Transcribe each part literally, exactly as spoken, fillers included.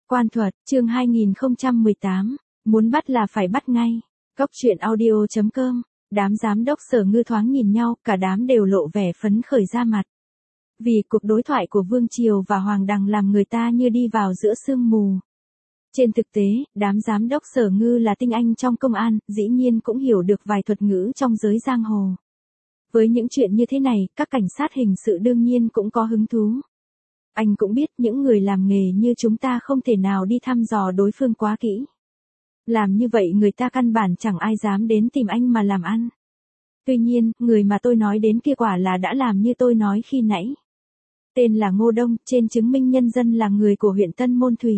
Quan thuật, chương hai nghìn không trăm mười tám, muốn bắt là phải bắt ngay. Góc truyện audio chấm com, đám giám đốc Sở Ngư thoáng nhìn nhau, cả đám đều lộ vẻ phấn khởi ra mặt. Vì cuộc đối thoại của Vương Triều và Hoàng Đằng làm người ta như đi vào giữa sương mù. Trên thực tế, đám giám đốc Sở Ngư là tinh anh trong công an, dĩ nhiên cũng hiểu được vài thuật ngữ trong giới giang hồ. Với những chuyện như thế này, các cảnh sát hình sự đương nhiên cũng có hứng thú. Anh cũng biết những người làm nghề như chúng ta không thể nào đi thăm dò đối phương quá kỹ. Làm như vậy người ta căn bản chẳng ai dám đến tìm anh mà làm ăn. Tuy nhiên, người mà tôi nói đến kia quả là đã làm như tôi nói khi nãy. Tên là Ngô Đông, trên chứng minh nhân dân là người của huyện Tân Môn Thủy.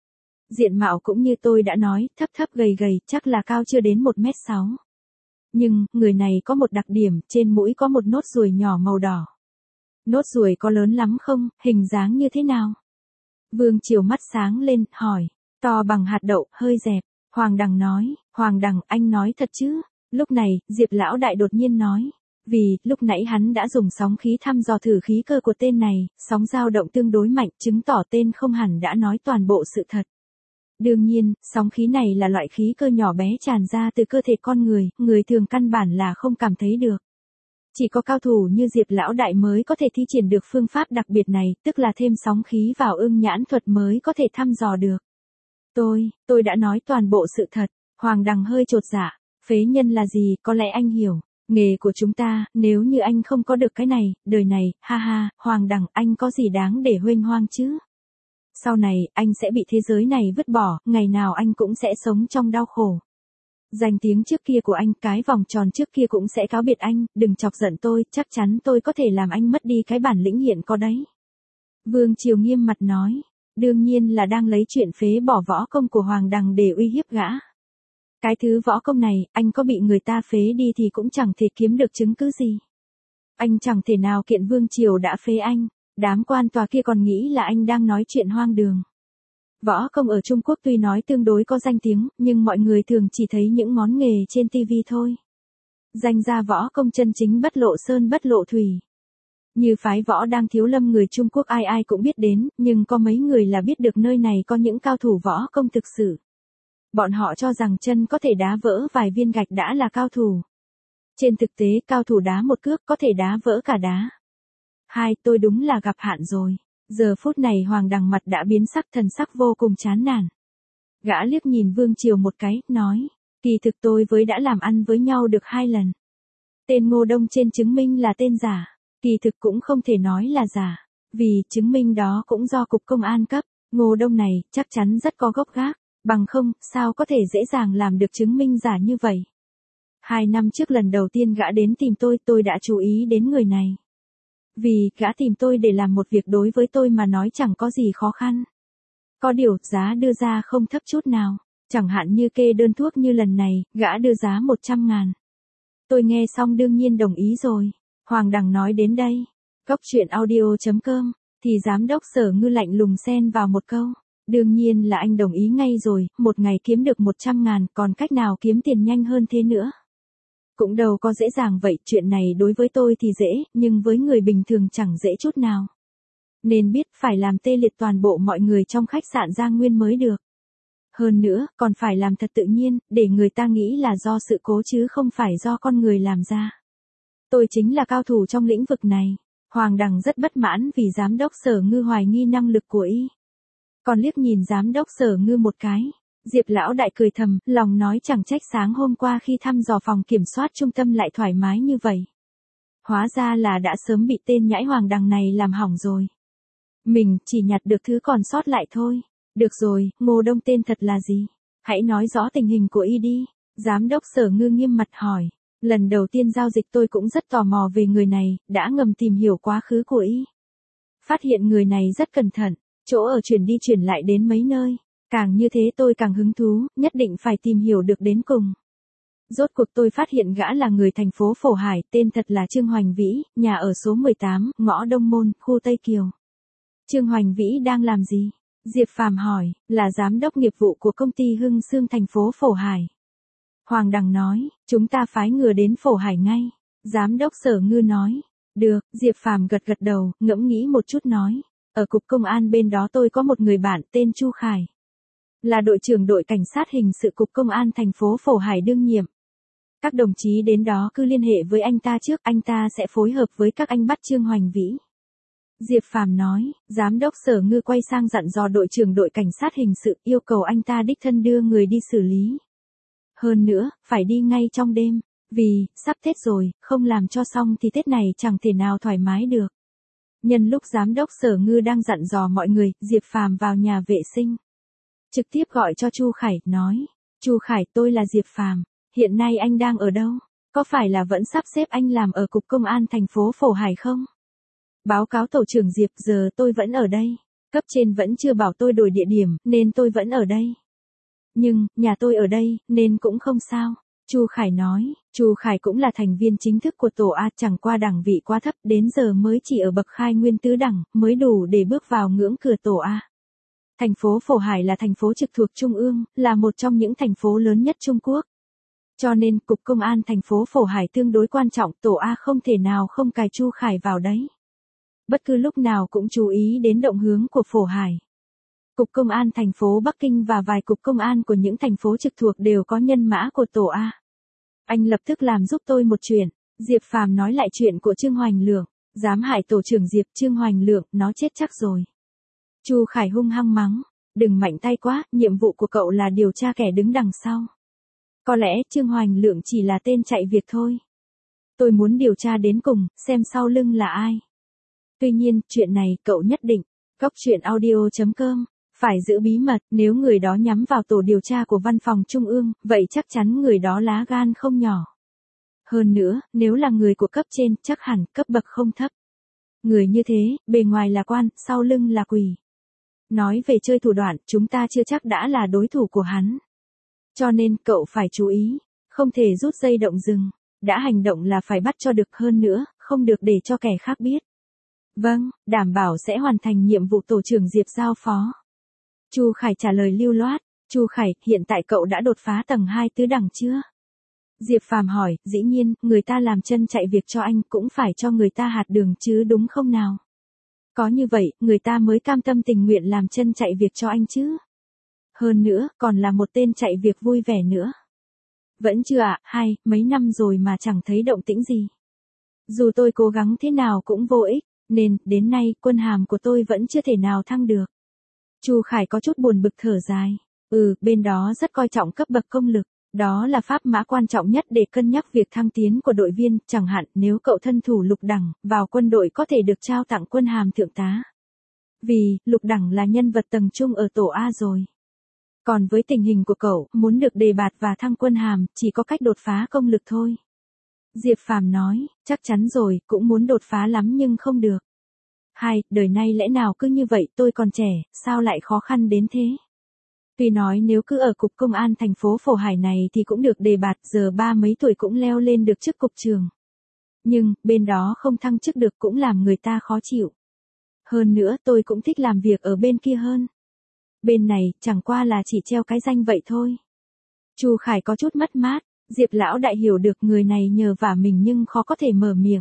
Diện mạo cũng như tôi đã nói, thấp thấp gầy gầy, chắc là cao chưa đến một mét sáu. Nhưng, người này có một đặc điểm, trên mũi có một nốt ruồi nhỏ màu đỏ. Nốt ruồi có lớn lắm không, hình dáng như thế nào? Vương Triều mắt sáng lên, hỏi. To bằng hạt đậu, hơi dẹp. Hoàng Đằng nói, Hoàng Đằng, anh nói thật chứ? Lúc này, Diệp Lão Đại đột nhiên nói. Vì, lúc nãy hắn đã dùng sóng khí thăm dò thử khí cơ của tên này, sóng dao động tương đối mạnh, chứng tỏ tên không hẳn đã nói toàn bộ sự thật. Đương nhiên, sóng khí này là loại khí cơ nhỏ bé tràn ra từ cơ thể con người, người thường căn bản là không cảm thấy được. Chỉ có cao thủ như Diệp Lão Đại mới có thể thi triển được phương pháp đặc biệt này, tức là thêm sóng khí vào ưng nhãn thuật mới có thể thăm dò được. Tôi, tôi đã nói toàn bộ sự thật. Hoàng Đằng hơi chột dạ. Phế nhân là gì, có lẽ anh hiểu. Nghề của chúng ta, nếu như anh không có được cái này, đời này, ha ha, Hoàng Đằng, anh có gì đáng để huênh hoang chứ? Sau này, anh sẽ bị thế giới này vứt bỏ, ngày nào anh cũng sẽ sống trong đau khổ. Danh tiếng trước kia của anh, cái vòng tròn trước kia cũng sẽ cáo biệt anh, đừng chọc giận tôi, chắc chắn tôi có thể làm anh mất đi cái bản lĩnh hiện có đấy. Vương Triều nghiêm mặt nói, đương nhiên là đang lấy chuyện phế bỏ võ công của Hoàng Đằng để uy hiếp gã. Cái thứ võ công này, anh có bị người ta phế đi thì cũng chẳng thể kiếm được chứng cứ gì. Anh chẳng thể nào kiện Vương Triều đã phế anh, đám quan tòa kia còn nghĩ là anh đang nói chuyện hoang đường. Võ công ở Trung Quốc tuy nói tương đối có danh tiếng, nhưng mọi người thường chỉ thấy những món nghề trên tivi thôi. Danh gia võ công chân chính bất lộ sơn bất lộ thủy. Như phái võ đang thiếu lâm người Trung Quốc ai ai cũng biết đến, nhưng có mấy người là biết được nơi này có những cao thủ võ công thực sự. Bọn họ cho rằng chân có thể đá vỡ vài viên gạch đã là cao thủ. Trên thực tế, cao thủ đá một cước có thể đá vỡ cả đá. Hai, tôi đúng là gặp hạn rồi. Giờ phút này Hoàng Đằng mặt đã biến sắc, thần sắc vô cùng chán nản. Gã liếc nhìn Vương Triều một cái, nói, kỳ thực tôi với đã làm ăn với nhau được hai lần. Tên Ngô Đông trên chứng minh là tên giả, kỳ thực cũng không thể nói là giả, vì chứng minh đó cũng do Cục Công an cấp. Ngô Đông này chắc chắn rất có gốc gác, bằng không, sao có thể dễ dàng làm được chứng minh giả như vậy. Hai năm trước lần đầu tiên gã đến tìm tôi, tôi đã chú ý đến người này. Vì, gã tìm tôi để làm một việc đối với tôi mà nói chẳng có gì khó khăn. Có điều, giá đưa ra không thấp chút nào. Chẳng hạn như kê đơn thuốc như lần này, gã đưa giá một trăm ngàn. Tôi nghe xong đương nhiên đồng ý rồi. Hoàng Đằng nói đến đây. Góc truyện audio chấm com, thì giám đốc Sở Ngư lạnh lùng xen vào một câu. Đương nhiên là anh đồng ý ngay rồi, một ngày kiếm được một trăm ngàn, còn cách nào kiếm tiền nhanh hơn thế nữa. Cũng đâu có dễ dàng vậy, chuyện này đối với tôi thì dễ, nhưng với người bình thường chẳng dễ chút nào. Nên biết phải làm tê liệt toàn bộ mọi người trong khách sạn Giang Nguyên mới được. Hơn nữa, còn phải làm thật tự nhiên, để người ta nghĩ là do sự cố chứ không phải do con người làm ra. Tôi chính là cao thủ trong lĩnh vực này. Hoàng Đằng rất bất mãn vì giám đốc Sở Ngư hoài nghi năng lực của y. Còn liếc nhìn giám đốc Sở Ngư một cái. Diệp Lão Đại cười thầm, lòng nói chẳng trách sáng hôm qua khi thăm dò phòng kiểm soát trung tâm lại thoải mái như vậy. Hóa ra là đã sớm bị tên nhãi Hoàng Đằng này làm hỏng rồi. Mình chỉ nhặt được thứ còn sót lại thôi. Được rồi, Ngô Đông tên thật là gì? Hãy nói rõ tình hình của y đi. Giám đốc Sở Ngư nghiêm mặt hỏi. Lần đầu tiên giao dịch tôi cũng rất tò mò về người này, đã ngầm tìm hiểu quá khứ của y. Phát hiện người này rất cẩn thận, chỗ ở chuyển đi chuyển lại đến mấy nơi. Càng như thế tôi càng hứng thú, nhất định phải tìm hiểu được đến cùng. Rốt cuộc tôi phát hiện gã là người thành phố Phổ Hải, tên thật là Trương Hoành Vĩ, nhà ở số mười tám, ngõ Đông Môn, khu Tây Kiều. Trương Hoành Vĩ đang làm gì? Diệp Phàm hỏi, là giám đốc nghiệp vụ của công ty Hưng Sương thành phố Phổ Hải. Hoàng Đằng nói, chúng ta phái người đến Phổ Hải ngay. Giám đốc Sở Ngư nói, được, Diệp Phàm gật gật đầu, ngẫm nghĩ một chút nói. Ở cục công an bên đó tôi có một người bạn tên Chu Khải. là đội trưởng đội cảnh sát hình sự cục công an thành phố Phổ Hải đương nhiệm. Các đồng chí đến đó cứ liên hệ với anh ta trước, anh ta sẽ phối hợp với các anh bắt Trương Hoành Vĩ. Diệp Phàm nói, giám đốc Sở Ngư quay sang dặn dò đội trưởng đội cảnh sát hình sự, yêu cầu anh ta đích thân đưa người đi xử lý. Hơn nữa, phải đi ngay trong đêm, vì, sắp Tết rồi, không làm cho xong thì Tết này chẳng thể nào thoải mái được. Nhân lúc giám đốc Sở Ngư đang dặn dò mọi người, Diệp Phàm vào nhà vệ sinh. Trực tiếp gọi cho Chu Khải, nói, Chu Khải, tôi là Diệp Phàm, hiện nay anh đang ở đâu? Có phải là vẫn sắp xếp anh làm ở cục công an thành phố Phổ Hải không? Báo cáo tổ trưởng Diệp, giờ tôi vẫn ở đây. Cấp trên vẫn chưa bảo tôi đổi địa điểm, nên tôi vẫn ở đây. Nhưng, nhà tôi ở đây, nên cũng không sao. Chu Khải nói, Chu Khải cũng là thành viên chính thức của tổ A, chẳng qua đẳng vị quá thấp, đến giờ mới chỉ ở bậc khai nguyên tứ đẳng, mới đủ để bước vào ngưỡng cửa tổ A. Thành phố Phổ Hải là thành phố trực thuộc Trung ương, là một trong những thành phố lớn nhất Trung Quốc. Cho nên, Cục Công an thành phố Phổ Hải tương đối quan trọng, tổ A không thể nào không cài Chu Khải vào đấy. Bất cứ lúc nào cũng chú ý đến động hướng của Phổ Hải. Cục Công an thành phố Bắc Kinh và vài cục công an của những thành phố trực thuộc đều có nhân mã của tổ A. Anh lập tức làm giúp tôi một chuyện. Diệp Phàm nói lại chuyện của Trương Hoành Lượng. Dám hại tổ trưởng Diệp, Trương Hoành Lượng, nó chết chắc rồi. Chu Khải hung hăng mắng. Đừng mạnh tay quá, nhiệm vụ của cậu là điều tra kẻ đứng đằng sau. Có lẽ Trương Hoành Lượng chỉ là tên chạy việc thôi. Tôi muốn điều tra đến cùng, xem sau lưng là ai. Tuy nhiên, chuyện này cậu nhất định, Cóc Truyện Audio chấm com, phải giữ bí mật, nếu người đó nhắm vào tổ điều tra của văn phòng Trung ương, vậy chắc chắn người đó lá gan không nhỏ. Hơn nữa, nếu là người của cấp trên, chắc hẳn cấp bậc không thấp. Người như thế, bề ngoài là quan, sau lưng là quỷ. Nói về chơi thủ đoạn, chúng ta chưa chắc đã là đối thủ của hắn. Cho nên, cậu phải chú ý, không thể rút dây động rừng, đã hành động là phải bắt cho được, hơn nữa, không được để cho kẻ khác biết. Vâng, đảm bảo sẽ hoàn thành nhiệm vụ tổ trưởng Diệp giao phó. Chu Khải trả lời lưu loát. Chu Khải, hiện tại cậu đã đột phá tầng hai tứ đẳng chưa? Diệp Phàm hỏi, dĩ nhiên, người ta làm chân chạy việc cho anh cũng phải cho người ta hạt đường chứ đúng không nào? Có như vậy, người ta mới cam tâm tình nguyện làm chân chạy việc cho anh chứ. Hơn nữa, còn là một tên chạy việc vui vẻ nữa. Vẫn chưa ạ, à? Hai, mấy năm rồi mà chẳng thấy động tĩnh gì. Dù tôi cố gắng thế nào cũng vô ích, nên, đến nay, quân hàm của tôi vẫn chưa thể nào thăng được. Chu Khải có chút buồn bực thở dài. Ừ, bên đó rất coi trọng cấp bậc công lực. Đó là pháp mã quan trọng nhất để cân nhắc việc thăng tiến của đội viên, chẳng hạn nếu cậu thân thủ lục đẳng, vào quân đội có thể được trao tặng quân hàm thượng tá. Vì, lục đẳng là nhân vật tầng trung ở tổ A rồi. Còn với tình hình của cậu, muốn được đề bạt và thăng quân hàm, chỉ có cách đột phá công lực thôi. Diệp Phàm nói, chắc chắn rồi, cũng muốn đột phá lắm nhưng không được. Hai, đời nay lẽ nào cứ như vậy, tôi còn trẻ, sao lại khó khăn đến thế? Tuy nói nếu cứ ở cục công an thành phố Phổ Hải này thì cũng được đề bạt, giờ ba mấy tuổi cũng leo lên được chức cục trưởng. Nhưng, bên đó không thăng chức được cũng làm người ta khó chịu. Hơn nữa tôi cũng thích làm việc ở bên kia hơn. Bên này, chẳng qua là chỉ treo cái danh vậy thôi. Chu Khải có chút mất mát, Diệp lão đại hiểu được người này nhờ vả mình nhưng khó có thể mở miệng.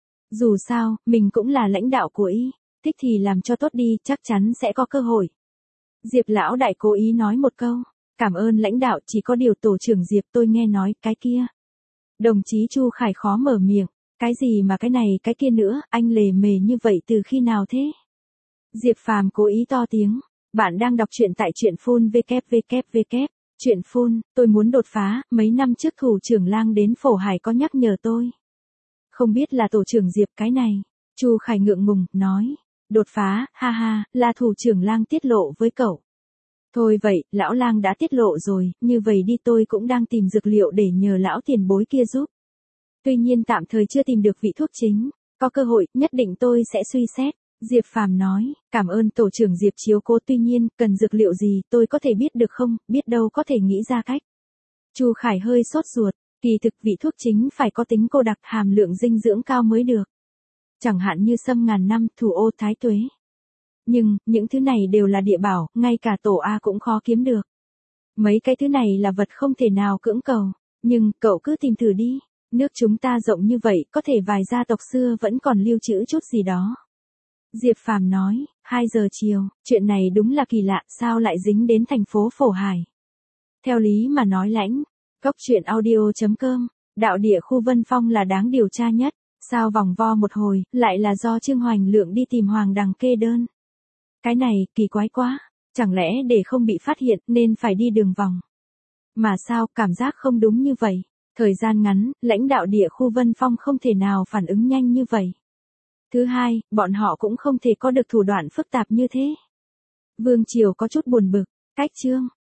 Dù sao, mình cũng là lãnh đạo của y, thích thì làm cho tốt đi, chắc chắn sẽ có cơ hội. Diệp lão đại cố ý nói một câu, cảm ơn lãnh đạo, chỉ có điều tổ trưởng Diệp tôi nghe nói, cái kia. Đồng chí Chu Khải khó mở miệng, cái gì mà cái này cái kia nữa, anh lề mề như vậy từ khi nào thế? Diệp Phàm cố ý to tiếng, bạn đang đọc truyện tại truyện phun www. Truyện phun, tôi muốn đột phá, mấy năm trước thủ trưởng Lang đến Phổ Hải có nhắc nhở tôi. Không biết là tổ trưởng Diệp cái này. Chu Khải ngượng ngùng, nói. Đột phá, ha ha, là thủ trưởng Lang tiết lộ với cậu. Thôi vậy, lão Lang đã tiết lộ rồi, như vậy đi tôi cũng đang tìm dược liệu để nhờ lão tiền bối kia giúp. Tuy nhiên tạm thời chưa tìm được vị thuốc chính. Có cơ hội, nhất định tôi sẽ suy xét. Diệp Phàm nói, cảm ơn tổ trưởng Diệp chiếu cố, tuy nhiên, cần dược liệu gì, tôi có thể biết được không, biết đâu có thể nghĩ ra cách. Chu Khải hơi sốt ruột, kỳ thực vị thuốc chính phải có tính cô đặc, hàm lượng dinh dưỡng cao mới được. Chẳng hạn như sâm ngàn năm, thủ ô thái tuế. Nhưng, những thứ này đều là địa bảo, ngay cả tổ A cũng khó kiếm được. Mấy cái thứ này là vật không thể nào cưỡng cầu, nhưng, cậu cứ tìm thử đi, nước chúng ta rộng như vậy, có thể vài gia tộc xưa vẫn còn lưu trữ chút gì đó. Diệp Phàm nói, hai giờ chiều, chuyện này đúng là kỳ lạ, sao lại dính đến thành phố Phổ Hải. Theo lý mà nói lãnh, cốc truyện audio chấm com, đạo địa khu Vân Phong là đáng điều tra nhất, sao vòng vo một hồi, lại là do Trương Hoành Lượng đi tìm Hoàng Đằng kê đơn. Cái này, kỳ quái quá, chẳng lẽ để không bị phát hiện nên phải đi đường vòng. Mà sao, cảm giác không đúng như vậy. Thời gian ngắn, lãnh đạo địa khu Vân Phong không thể nào phản ứng nhanh như vậy. Thứ hai, bọn họ cũng không thể có được thủ đoạn phức tạp như thế. Vương Triều có chút buồn bực, cách Trương